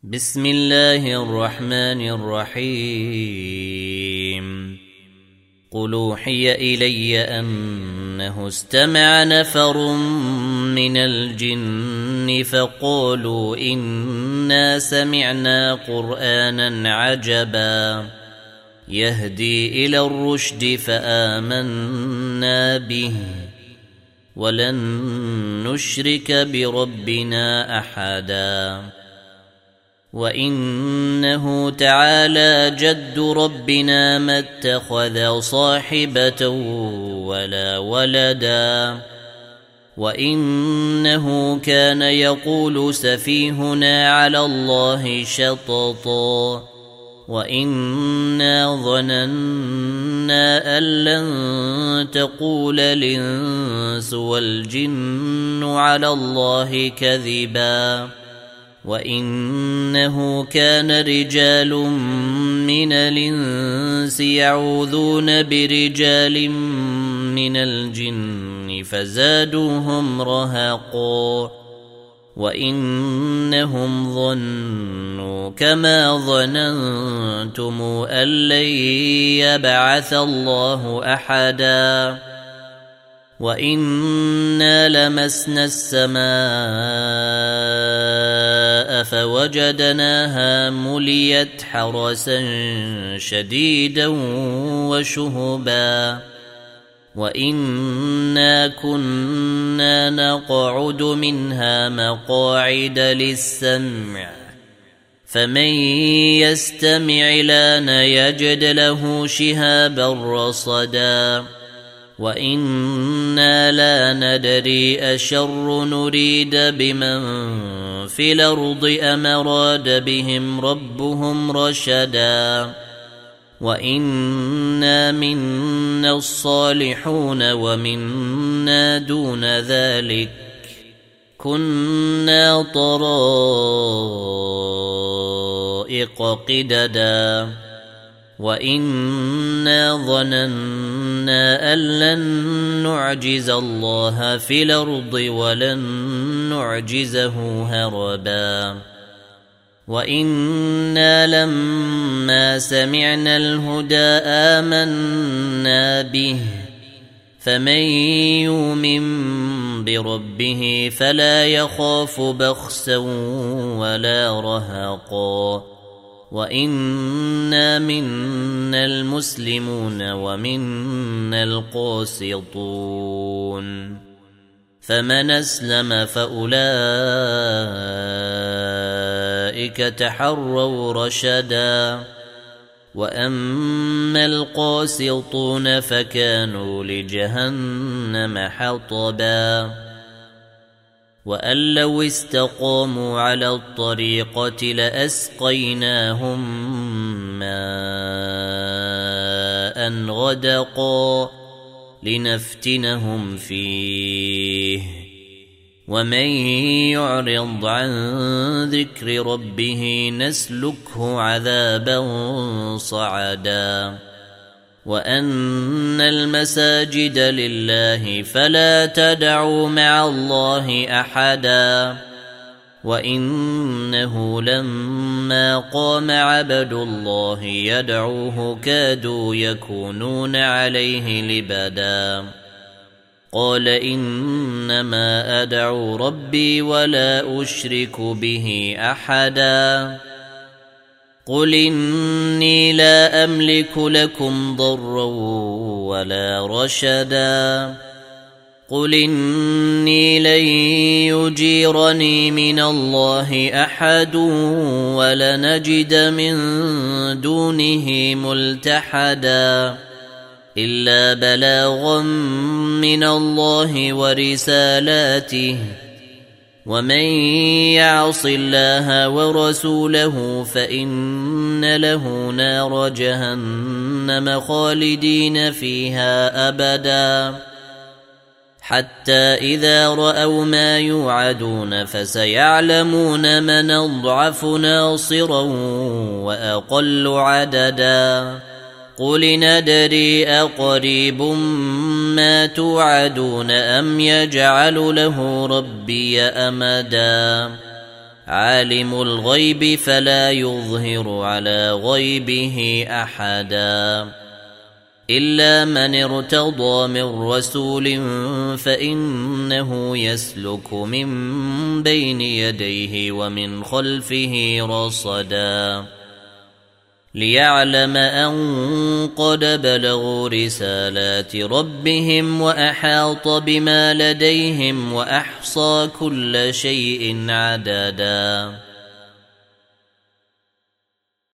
بسم الله الرحمن الرحيم قل أوحي إلي أنه استمع نفر من الجن فقالوا إنا سمعنا قرآنا عجبا يهدي إلى الرشد فآمنا به ولن نشرك بربنا أحدا وإنه تعالى جد ربنا ما اتخذ صاحبة ولا ولدا وإنه كان يقول سفيهنا على الله شططا وإنا ظننا أن لن تقول الإنس والجن على الله كذبا وإنه كان رجال من الإنس يعوذون برجال من الجن فزادوهم رهقا وإنهم ظنوا كما ظننتم أن لن يبعث الله أحدا وإنا لمسنا السماء فوجدناها مليت حرسا شديدا وشهبا وإنا كنا نقعد منها مقاعد للسمع فمن يستمع لان يجد له شهابا رصدا وإنا لا ندري أشر نريد بمن في الأرض أم أراد بهم ربهم رشدا وإنا منا الصالحون ومنا دون ذلك كنا طرائق قددا وإنا ظننا أن لن نعجز الله في الأرض ولن نعجزه هربا وإنا لما سمعنا الهدى آمنا به فمن يؤمن بربه فلا يخاف بخسا ولا رهقا وإنا منا المسلمون ومنا القاسطون فمن أسلم فأولئك تحروا رشدا وأما القاسطون فكانوا لجهنم حطبا وأن لو استقاموا على الطريقة لأسقيناهم ماء غدقا لنفتنهم فيه ومن يعرض عن ذكر ربه نسلكه عذابا صعدا وأن المساجد لله فلا تدعوا مع الله أحدا وإنه لما قام عبد الله يدعوه كادوا يكونون عليه لبدا قال إنما أدعو ربي ولا أشرك به أحدا قل إني لا أملك لكم ضرا ولا رشدا قل إني لن يجيرني من الله أحد ولنجد من دونه ملتحدا إلا بلاغا من الله ورسالاته ومن يعص الله ورسوله فإن له نار جهنم خالدين فيها أبدا حتى إذا رأوا ما يوعدون فسيعلمون من أضعف ناصرا وأقل عددا قل ندري أقريب ما توعدون أم يجعل له ربي أمدا عالم الغيب فلا يظهر على غيبه أحدا إلا من ارتضى من رسول فإنه يسلك من بين يديه ومن خلفه رصدا ليعلم أن قد بلغوا رسالات ربهم وأحاط بما لديهم وأحصى كل شيء عددا